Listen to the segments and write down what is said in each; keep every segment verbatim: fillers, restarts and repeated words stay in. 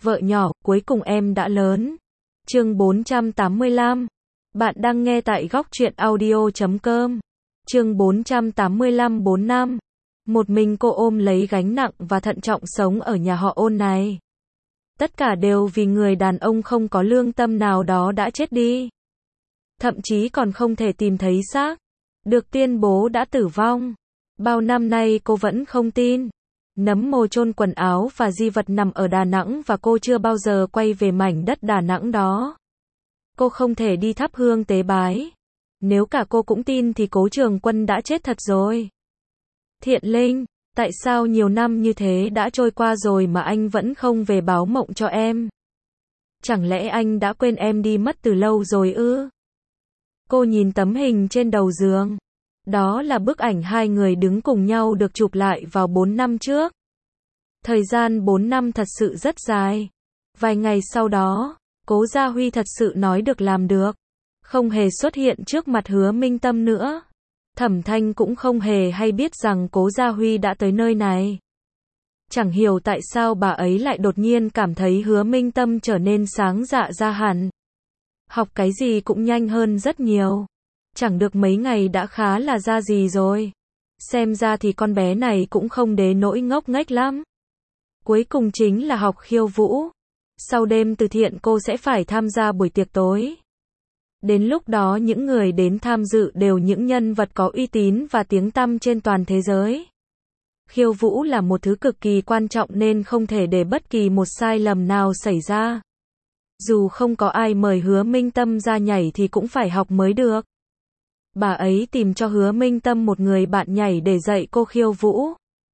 Vợ nhỏ, cuối cùng em đã lớn. Chương bốn trăm tám mươi lăm. Bạn đang nghe tại góc truyện audio chấm com. Chương bốn trăm tám mươi lăm bốn năm. Một mình cô ôm lấy gánh nặng và thận trọng sống ở nhà họ Ôn này. Tất cả đều vì người đàn ông không có lương tâm nào đó đã chết đi. Thậm chí còn không thể tìm thấy xác. Được tuyên bố đã tử vong. Bao năm nay cô vẫn không tin. Nấm mồ chôn quần áo và di vật nằm ở Đà Nẵng và cô chưa bao giờ quay về mảnh đất Đà Nẵng đó. Cô không thể đi thắp hương tế bái. Nếu cả cô cũng tin thì Cố Trường Quân đã chết thật rồi. Thiện Linh, tại sao nhiều năm như thế đã trôi qua rồi mà anh vẫn không về báo mộng cho em? Chẳng lẽ anh đã quên em đi mất từ lâu rồi ư? Cô nhìn tấm hình trên đầu giường. Đó là bức ảnh hai người đứng cùng nhau được chụp lại vào bốn năm trước. Thời gian bốn năm thật sự rất dài. Vài ngày sau đó, Cố Gia Huy thật sự nói được làm được. Không hề xuất hiện trước mặt Hứa Minh Tâm nữa. Thẩm Thanh cũng không hề hay biết rằng Cố Gia Huy đã tới nơi này. Chẳng hiểu tại sao bà ấy lại đột nhiên cảm thấy Hứa Minh Tâm trở nên sáng dạ ra hẳn. Học cái gì cũng nhanh hơn rất nhiều. Chẳng được mấy ngày đã khá là ra gì rồi. Xem ra thì con bé này cũng không đến nỗi ngốc nghếch lắm. Cuối cùng chính là học khiêu vũ. Sau đêm từ thiện cô sẽ phải tham gia buổi tiệc tối. Đến lúc đó những người đến tham dự đều những nhân vật có uy tín và tiếng tăm trên toàn thế giới. Khiêu vũ là một thứ cực kỳ quan trọng nên không thể để bất kỳ một sai lầm nào xảy ra. Dù không có ai mời Hứa Minh Tâm ra nhảy thì cũng phải học mới được. Bà ấy tìm cho Hứa Minh Tâm một người bạn nhảy để dạy cô khiêu vũ.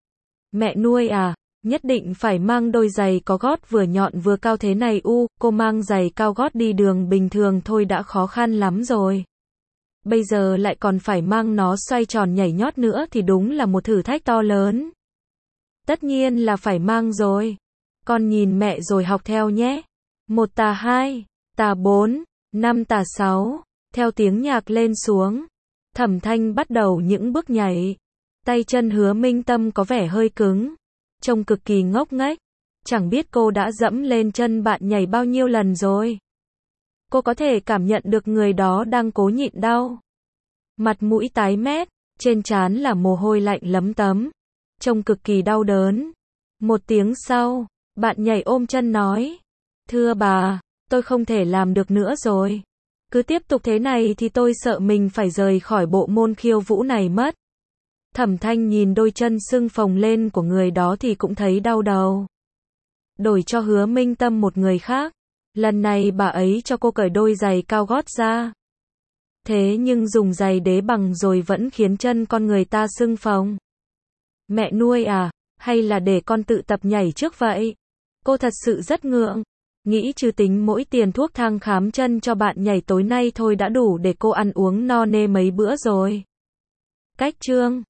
Mẹ nuôi à, nhất định phải mang đôi giày có gót vừa nhọn vừa cao thế này u, cô mang giày cao gót đi đường bình thường thôi đã khó khăn lắm rồi. Bây giờ lại còn phải mang nó xoay tròn nhảy nhót nữa thì đúng là một thử thách to lớn. Tất nhiên là phải mang rồi. Con nhìn mẹ rồi học theo nhé. Một tà hai, tà bốn, năm tà sáu. Theo tiếng nhạc lên xuống, Thẩm Thanh bắt đầu những bước nhảy. Tay chân Hứa Minh Tâm có vẻ hơi cứng, trông cực kỳ ngốc nghếch. Chẳng biết cô đã dẫm lên chân bạn nhảy bao nhiêu lần rồi. Cô có thể cảm nhận được người đó đang cố nhịn đau. Mặt mũi tái mét, trên trán là mồ hôi lạnh lấm tấm, trông cực kỳ đau đớn. Một tiếng sau, bạn nhảy ôm chân nói: "Thưa bà, tôi không thể làm được nữa rồi. Cứ tiếp tục thế này thì tôi sợ mình phải rời khỏi bộ môn khiêu vũ này mất." Thẩm Thanh nhìn đôi chân sưng phồng lên của người đó thì cũng thấy đau đầu. Đổi cho Hứa Minh Tâm một người khác. Lần này bà ấy cho cô cởi đôi giày cao gót ra. Thế nhưng dùng giày đế bằng rồi vẫn khiến chân con người ta sưng phồng. Mẹ nuôi à, hay là để con tự tập nhảy trước vậy? Cô thật sự rất ngượng. Nghĩ trừ tính mỗi tiền thuốc thang khám chân cho bạn nhảy tối nay thôi đã đủ để cô ăn uống no nê mấy bữa rồi. Cách chương